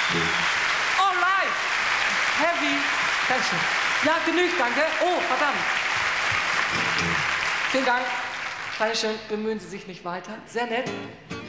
All right. Heavy. Dankeschön. Ja, genügt, danke. Oh, verdammt. Vielen Dank. Dankeschön. Bemühen Sie sich nicht weiter. Sehr nett.